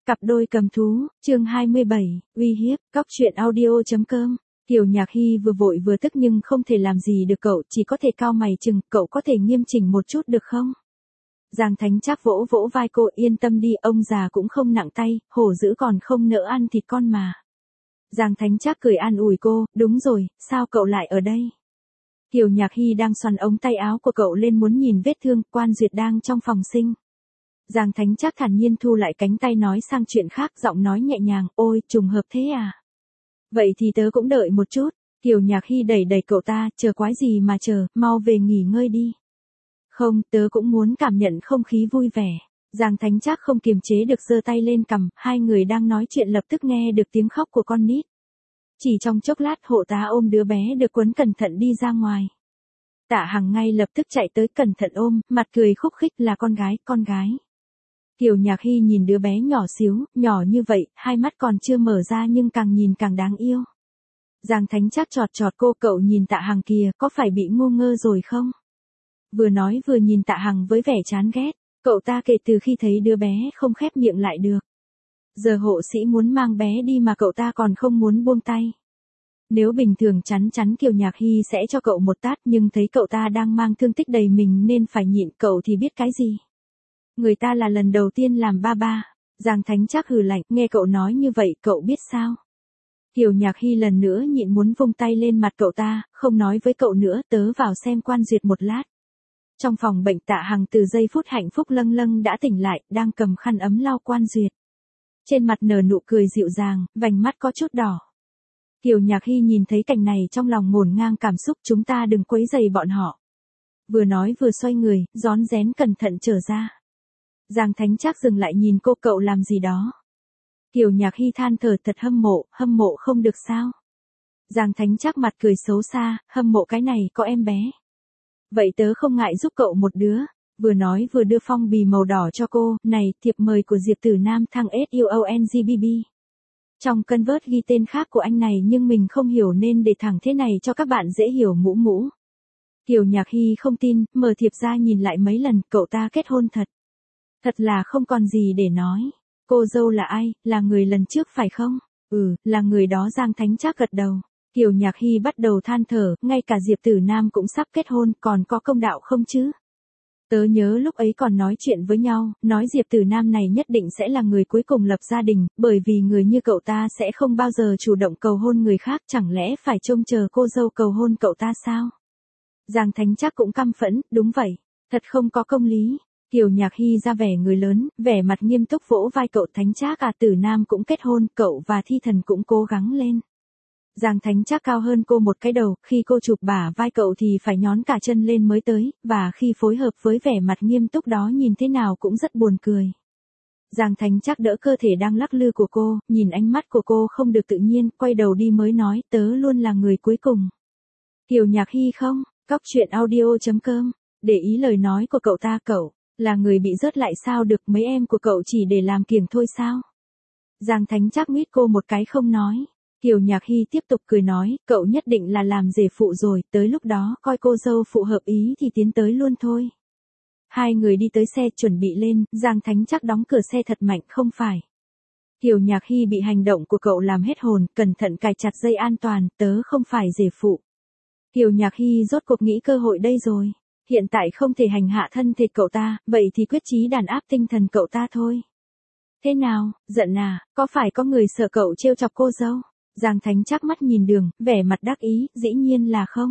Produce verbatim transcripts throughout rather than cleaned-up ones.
Cặp đôi cầm thú, chương hai mươi bảy, uy hiếp, cóc truyện audio.com. Kiều Nhạc Hy vừa vội vừa tức nhưng không thể làm gì được cậu, chỉ có thể cau mày chừng, cậu có thể nghiêm chỉnh một chút được không? Giang Thánh Trác vỗ vỗ vai cô, yên tâm đi, ông già cũng không nặng tay, hổ dữ còn không nỡ ăn thịt con mà. Giang Thánh Trác cười an ủi cô, đúng rồi, sao cậu lại ở đây? Kiều Nhạc Hy đang xoắn ống tay áo của cậu lên muốn nhìn vết thương, Quan Duyệt đang trong phòng sinh. Giang Thánh Trác thản nhiên thu lại cánh tay nói sang chuyện khác, giọng nói nhẹ nhàng, ôi, trùng hợp thế à? Vậy thì tớ cũng đợi một chút. Kiều Nhạc Hy đẩy đẩy cậu ta, chờ quái gì mà chờ, mau về nghỉ ngơi đi. Không, tớ cũng muốn cảm nhận không khí vui vẻ. Giang Thánh Trác không kiềm chế được giơ tay lên cằm, hai người đang nói chuyện lập tức nghe được tiếng khóc của con nít. Chỉ trong chốc lát hộ tá ôm đứa bé được quấn cẩn thận đi ra ngoài. Tạ Hằng ngay lập tức chạy tới cẩn thận ôm, mặt cười khúc khích, là con gái, con gái. Kiều Nhạc Hy nhìn đứa bé nhỏ xíu, nhỏ như vậy, hai mắt còn chưa mở ra nhưng càng nhìn càng đáng yêu. Giang Thánh Trác chọt chọt cô, cậu nhìn Tạ Hằng kìa, có phải bị ngu ngơ rồi không? Vừa nói vừa nhìn Tạ Hằng với vẻ chán ghét, cậu ta kể từ khi thấy đứa bé không khép miệng lại được. Giờ hộ sĩ muốn mang bé đi mà cậu ta còn không muốn buông tay. Nếu bình thường chắn chắn Kiều Nhạc Hy sẽ cho cậu một tát nhưng thấy cậu ta đang mang thương tích đầy mình nên phải nhịn, cậu thì biết cái gì. Người ta là lần đầu tiên làm ba ba. Giang Thánh Trác hừ lạnh, nghe cậu nói như vậy cậu biết sao? Kiều Nhạc Hy lần nữa nhịn muốn vung tay lên mặt cậu ta, không nói với cậu nữa, tớ vào xem Quan Duyệt một lát. Trong phòng bệnh Tạ Hằng từ giây phút hạnh phúc lâng lâng đã tỉnh lại, đang cầm khăn ấm lau Quan Duyệt. Trên mặt nở nụ cười dịu dàng, vành mắt có chút đỏ. Kiều Nhạc Hy nhìn thấy cảnh này trong lòng ngổn ngang cảm xúc, chúng ta đừng quấy rầy bọn họ. Vừa nói vừa xoay người, rón rén cẩn thận trở ra. Giang Thánh Trác dừng lại nhìn cô, cậu làm gì đó? Kiều Nhạc Hy than thở, thật hâm mộ, hâm mộ không được sao? Giang Thánh Trác mặt cười xấu xa, hâm mộ cái này có em bé. Vậy tớ không ngại giúp cậu một đứa. Vừa nói vừa đưa phong bì màu đỏ cho cô, này, thiệp mời của Diệp Tử Nam thăng S U O N G B B. Trong Convert ghi tên khác của anh này nhưng mình không hiểu nên để thẳng thế này cho các bạn dễ hiểu mũ mũ. Kiều Nhạc Hy không tin, mở thiệp ra nhìn lại mấy lần, cậu ta kết hôn thật. Thật là không còn gì để nói. Cô dâu là ai, là người lần trước phải không? Ừ, là người đó. Giang Thánh Trác gật đầu. Kiều Nhạc Hy bắt đầu than thở, ngay cả Diệp Tử Nam cũng sắp kết hôn, còn có công đạo không chứ? Tớ nhớ lúc ấy còn nói chuyện với nhau, nói Diệp Tử Nam này nhất định sẽ là người cuối cùng lập gia đình, bởi vì người như cậu ta sẽ không bao giờ chủ động cầu hôn người khác, chẳng lẽ phải trông chờ cô dâu cầu hôn cậu ta sao? Giang Thánh Trác cũng căm phẫn, đúng vậy, thật không có công lý. Kiều Nhạc Hy ra vẻ người lớn, vẻ mặt nghiêm túc vỗ vai cậu, Thánh Trác à, Tử Nam cũng kết hôn, cậu và Thi Thần cũng cố gắng lên. Giang Thánh Trác cao hơn cô một cái đầu, khi cô chụp bả vai cậu thì phải nhón cả chân lên mới tới, và khi phối hợp với vẻ mặt nghiêm túc đó nhìn thế nào cũng rất buồn cười. Giang Thánh Trác đỡ cơ thể đang lắc lư của cô, nhìn ánh mắt của cô không được tự nhiên, quay đầu đi mới nói, tớ luôn là người cuối cùng. Kiều Nhạc Hy không, cóc truyện audio.com, để ý lời nói của cậu ta, cậu là người bị rớt lại sao được, mấy em của cậu chỉ để làm kiểng thôi sao? Giang Thánh Trác mít cô một cái không nói. Kiều Nhạc Hy tiếp tục cười nói, cậu nhất định là làm rể phụ rồi, tới lúc đó coi cô dâu phụ hợp ý thì tiến tới luôn thôi. Hai người đi tới xe chuẩn bị lên, Giang Thánh Trác đóng cửa xe thật mạnh, không phải. Kiều Nhạc Hy bị hành động của cậu làm hết hồn, cẩn thận cài chặt dây an toàn, tớ không phải rể phụ. Kiều Nhạc Hy rốt cuộc nghĩ cơ hội đây rồi. Hiện tại không thể hành hạ thân thể cậu ta, vậy thì quyết chí đàn áp tinh thần cậu ta thôi. Thế nào, giận à, có phải có người sợ cậu trêu chọc cô dâu? Giang Thánh Trác mắt nhìn đường, vẻ mặt đắc ý, dĩ nhiên là không.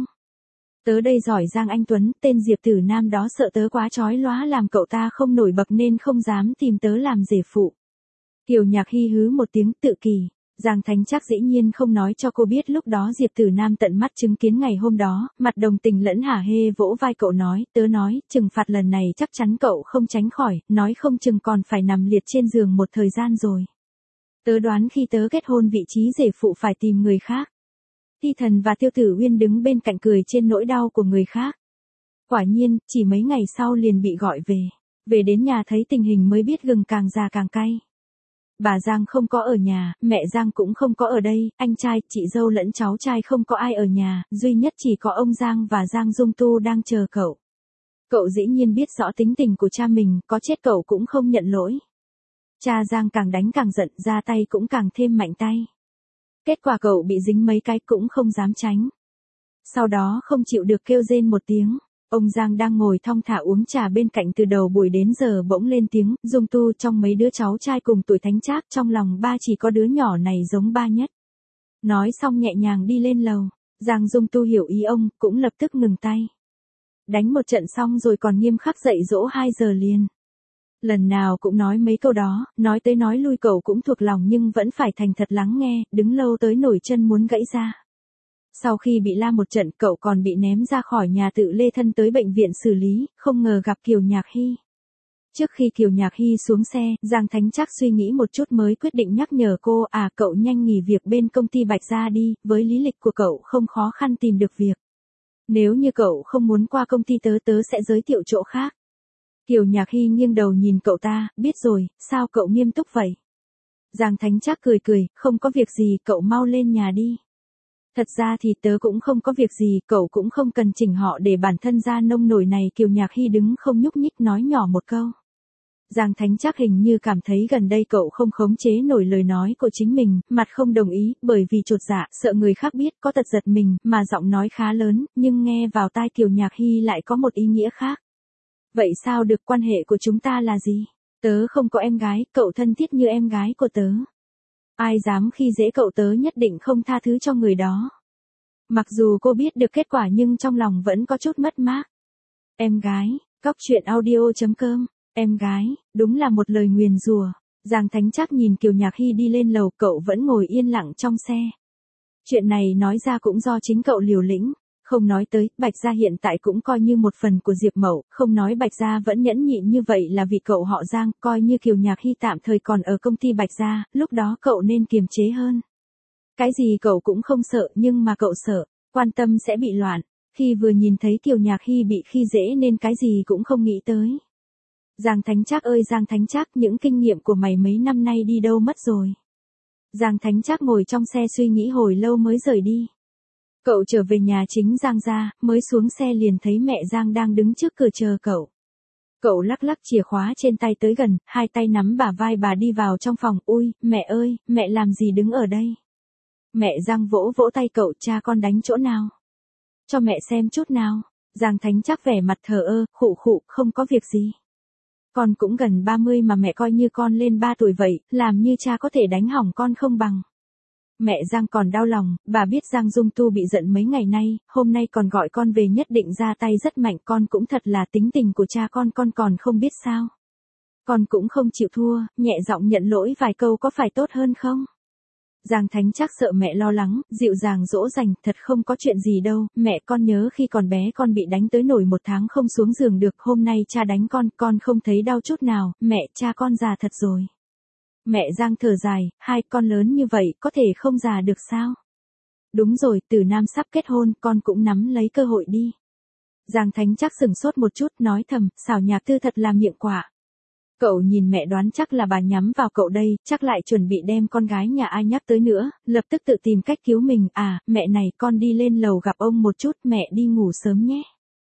Tớ đây giỏi Giang Anh Tuấn, tên Diệp Tử Nam đó sợ tớ quá chói lóa làm cậu ta không nổi bật nên không dám tìm tớ làm rể phụ. Kiều Nhạc Hy hứ một tiếng tự kỳ. Giang Thánh Trác dĩ nhiên không nói cho cô biết lúc đó Diệp Tử Nam tận mắt chứng kiến ngày hôm đó, mặt đồng tình lẫn hả hê vỗ vai cậu nói, tớ nói, trừng phạt lần này chắc chắn cậu không tránh khỏi, nói không chừng còn phải nằm liệt trên giường một thời gian rồi. Tớ đoán khi tớ kết hôn vị trí rể phụ phải tìm người khác. Thi Thần và Tiêu Tử Uyên đứng bên cạnh cười trên nỗi đau của người khác. Quả nhiên, chỉ mấy ngày sau liền bị gọi về. Về đến nhà thấy tình hình mới biết gừng càng già càng cay. Bà Giang không có ở nhà, mẹ Giang cũng không có ở đây, anh trai, chị dâu lẫn cháu trai không có ai ở nhà, duy nhất chỉ có ông Giang và Giang Dung Tu đang chờ cậu. Cậu dĩ nhiên biết rõ tính tình của cha mình, có chết cậu cũng không nhận lỗi. Cha Giang càng đánh càng giận, ra tay cũng càng thêm mạnh tay. Kết quả cậu bị dính mấy cái cũng không dám tránh. Sau đó không chịu được kêu rên một tiếng. Ông Giang đang ngồi thong thả uống trà bên cạnh từ đầu buổi đến giờ bỗng lên tiếng, Dung Tu trong mấy đứa cháu trai cùng tuổi Thánh Trác trong lòng ba chỉ có đứa nhỏ này giống ba nhất. Nói xong nhẹ nhàng đi lên lầu. Giang Dung Tu hiểu ý ông, cũng lập tức ngừng tay. Đánh một trận xong rồi còn nghiêm khắc dạy dỗ hai giờ liền. Lần nào cũng nói mấy câu đó, nói tới nói lui cậu cũng thuộc lòng nhưng vẫn phải thành thật lắng nghe, đứng lâu tới nổi chân muốn gãy ra. Sau khi bị la một trận cậu còn bị ném ra khỏi nhà tự lê thân tới bệnh viện xử lý, không ngờ gặp Kiều Nhạc Hy. Trước khi Kiều Nhạc Hy xuống xe, Giang Thánh Trác suy nghĩ một chút mới quyết định nhắc nhở cô, à cậu nhanh nghỉ việc bên công ty Bạch Gia đi, với lý lịch của cậu không khó khăn tìm được việc. Nếu như cậu không muốn qua công ty tớ tớ sẽ giới thiệu chỗ khác. Kiều Nhạc Hy nghiêng đầu nhìn cậu ta, biết rồi, sao cậu nghiêm túc vậy? Giang Thánh Trác cười cười, không có việc gì, cậu mau lên nhà đi. Thật ra thì tớ cũng không có việc gì, cậu cũng không cần chỉnh họ để bản thân ra nông nổi này. Kiều Nhạc Hy đứng không nhúc nhích nói nhỏ một câu. Giang Thánh Trác hình như cảm thấy gần đây cậu không khống chế nổi lời nói của chính mình, mặt không đồng ý, bởi vì chột dạ, sợ người khác biết có tật giật mình, mà giọng nói khá lớn, nhưng nghe vào tai Kiều Nhạc Hy lại có một ý nghĩa khác. Vậy sao được, quan hệ của chúng ta là gì? Tớ không có em gái, cậu thân thiết như em gái của tớ. Ai dám khi dễ cậu tớ nhất định không tha thứ cho người đó. Mặc dù cô biết được kết quả nhưng trong lòng vẫn có chút mất mát. Em gái, cóc truyện audio chấm com, em gái, đúng là một lời nguyền rủa. Giang Thánh Trác nhìn Kiều Nhạc Hy đi lên lầu, cậu vẫn ngồi yên lặng trong xe. Chuyện này nói ra cũng do chính cậu liều lĩnh. Không nói tới, Bạch Gia hiện tại cũng coi như một phần của Diệp Mậu, không nói Bạch Gia vẫn nhẫn nhịn như vậy là vì cậu họ Giang, coi như Kiều Nhạc Hy tạm thời còn ở công ty Bạch Gia, lúc đó cậu nên kiềm chế hơn. Cái gì cậu cũng không sợ, nhưng mà cậu sợ, quan tâm sẽ bị loạn. Khi vừa nhìn thấy Kiều Nhạc Hy bị khi dễ nên cái gì cũng không nghĩ tới. Giang Thánh Trác ơi Giang Thánh Trác, những kinh nghiệm của mày mấy năm nay đi đâu mất rồi? Giang Thánh Trác ngồi trong xe suy nghĩ hồi lâu mới rời đi. Cậu trở về nhà chính Giang gia, mới xuống xe liền thấy mẹ Giang đang đứng trước cửa chờ cậu. Cậu lắc lắc chìa khóa trên tay tới gần, hai tay nắm bả vai bà đi vào trong phòng, ui, mẹ ơi, mẹ làm gì đứng ở đây? Mẹ Giang vỗ vỗ tay cậu, cha con đánh chỗ nào? Cho mẹ xem chút nào. Giang Thánh Trác vẻ mặt thờ ơ, khụ khụ, không có việc gì. Con cũng gần ba mươi mà mẹ coi như con lên ba tuổi vậy, làm như cha có thể đánh hỏng con không bằng. Mẹ Giang còn đau lòng, bà biết Giang Dung Tu bị giận mấy ngày nay, hôm nay còn gọi con về nhất định ra tay rất mạnh, con cũng thật là tính tình của cha con con còn không biết sao. Con cũng không chịu thua, nhẹ giọng nhận lỗi vài câu có phải tốt hơn không? Giang Thánh Trác sợ mẹ lo lắng, dịu dàng dỗ dành, thật không có chuyện gì đâu, mẹ con nhớ khi còn bé con bị đánh tới nổi một tháng không xuống giường được, hôm nay cha đánh con, con không thấy đau chút nào, mẹ cha con già thật rồi. Mẹ Giang thở dài, hai con lớn như vậy có thể không già được sao? Đúng rồi, Tử Nam sắp kết hôn, con cũng nắm lấy cơ hội đi. Giang Thánh Trác sửng sốt một chút, nói thầm, xảo Nhạc Tư thật là miệng quả. Cậu nhìn mẹ đoán chắc là bà nhắm vào cậu đây, chắc lại chuẩn bị đem con gái nhà ai nhắc tới nữa, lập tức tự tìm cách cứu mình, à, mẹ này, con đi lên lầu gặp ông một chút, mẹ đi ngủ sớm nhé.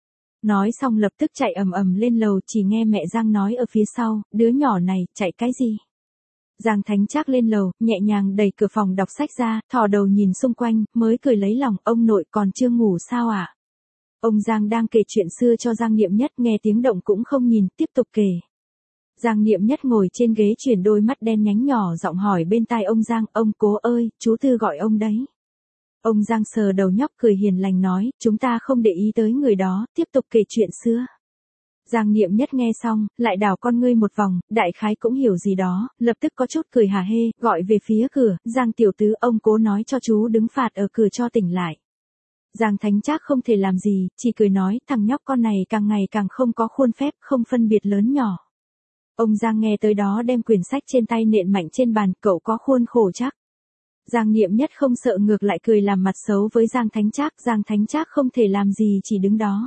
Nói xong lập tức chạy ầm ầm lên lầu, chỉ nghe mẹ Giang nói ở phía sau, đứa nhỏ này, chạy cái gì? Giang Thánh Trác lên lầu, nhẹ nhàng đẩy cửa phòng đọc sách ra, thò đầu nhìn xung quanh, mới cười lấy lòng, ông nội còn chưa ngủ sao ạ? À? Ông Giang đang kể chuyện xưa cho Giang Niệm Nhất, nghe tiếng động cũng không nhìn, tiếp tục kể. Giang Niệm Nhất ngồi trên ghế chuyển đôi mắt đen nhánh nhỏ giọng hỏi bên tai ông Giang, ông Cố ơi, chú Tư gọi ông đấy. Ông Giang sờ đầu nhóc cười hiền lành nói, chúng ta không để ý tới người đó, tiếp tục kể chuyện xưa. Giang Niệm Nhất nghe xong, lại đảo con ngươi một vòng, đại khái cũng hiểu gì đó, lập tức có chút cười hả hê, gọi về phía cửa, Giang tiểu tứ, ông Cố nói cho chú đứng phạt ở cửa cho tỉnh lại. Giang Thánh Trác không thể làm gì, chỉ cười nói, thằng nhóc con này càng ngày càng không có khuôn phép, không phân biệt lớn nhỏ. Ông Giang nghe tới đó đem quyển sách trên tay nện mạnh trên bàn, cậu có khuôn khổ chắc. Giang Niệm Nhất không sợ ngược lại cười làm mặt xấu với Giang Thánh Trác, Giang Thánh Trác không thể làm gì chỉ đứng đó.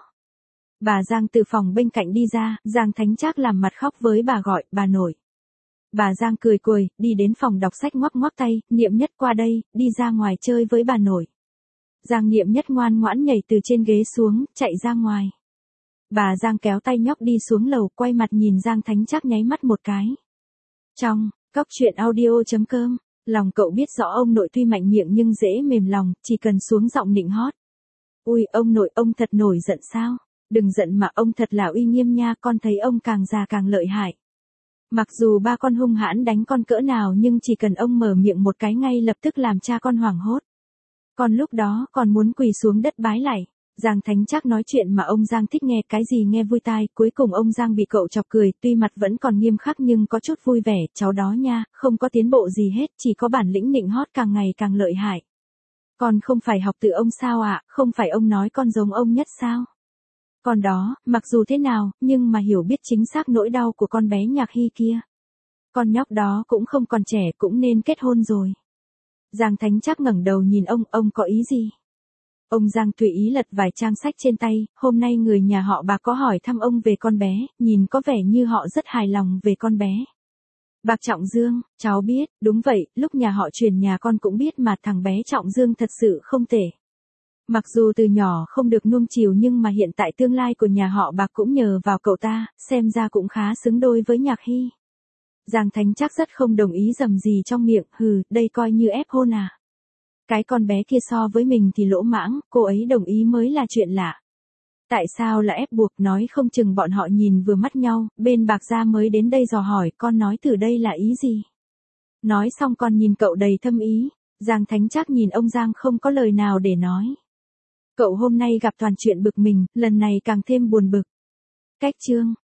Bà Giang từ phòng bên cạnh đi ra, Giang Thánh Trác làm mặt khóc với bà gọi, bà nội. Bà Giang cười cười, đi đến phòng đọc sách ngoắc ngoắc tay, Niệm Nhất qua đây, đi ra ngoài chơi với bà nội. Giang Niệm Nhất ngoan ngoãn nhảy từ trên ghế xuống, chạy ra ngoài. Bà Giang kéo tay nhóc đi xuống lầu, quay mặt nhìn Giang Thánh Trác nháy mắt một cái. Trong Cóc truyện audio chấm com. Lòng cậu biết rõ ông nội tuy mạnh miệng nhưng dễ mềm lòng, chỉ cần xuống giọng nịnh hót. Ui, ông nội, ông thật nổi giận sao? Đừng giận mà, ông thật là uy nghiêm nha, con thấy ông càng già càng lợi hại. Mặc dù ba con hung hãn đánh con cỡ nào nhưng chỉ cần ông mở miệng một cái ngay lập tức làm cha con hoảng hốt. Con lúc đó còn muốn quỳ xuống đất bái lạy. Giang Thánh Trác nói chuyện mà ông Giang thích nghe, cái gì nghe vui tai, cuối cùng ông Giang bị cậu chọc cười, tuy mặt vẫn còn nghiêm khắc nhưng có chút vui vẻ, cháu đó nha, không có tiến bộ gì hết, chỉ có bản lĩnh nịnh hót càng ngày càng lợi hại. Con không phải học từ ông sao ạ, à? Không phải ông nói con giống ông nhất sao? Con đó, mặc dù thế nào, nhưng mà hiểu biết chính xác nỗi đau của con bé Nhạc Hy kia. Con nhóc đó cũng không còn trẻ, cũng nên kết hôn rồi. Giang Thánh Trác ngẩng đầu nhìn ông, ông có ý gì? Ông Giang tùy ý lật vài trang sách trên tay, hôm nay người nhà họ Bạc có hỏi thăm ông về con bé, nhìn có vẻ như họ rất hài lòng về con bé. Bạc Trọng Dương, cháu biết, đúng vậy, lúc nhà họ chuyển nhà con cũng biết mà thằng bé Trọng Dương thật sự không tệ. Mặc dù từ nhỏ không được nuông chiều nhưng mà hiện tại tương lai của nhà họ Bạc cũng nhờ vào cậu ta, xem ra cũng khá xứng đôi với Nhạc Hy. Giang Thánh Trác rất không đồng ý rầm gì trong miệng, hừ, đây coi như ép hôn à. Cái con bé kia so với mình thì lỗ mãng, cô ấy đồng ý mới là chuyện lạ. Tại sao là ép buộc, nói không chừng bọn họ nhìn vừa mắt nhau, bên Bạc gia mới đến đây dò hỏi, con nói từ đây là ý gì? Nói xong con nhìn cậu đầy thâm ý, Giang Thánh Trác nhìn ông Giang không có lời nào để nói. Cậu hôm nay gặp toàn chuyện bực mình, lần này càng thêm buồn bực. Cách chương.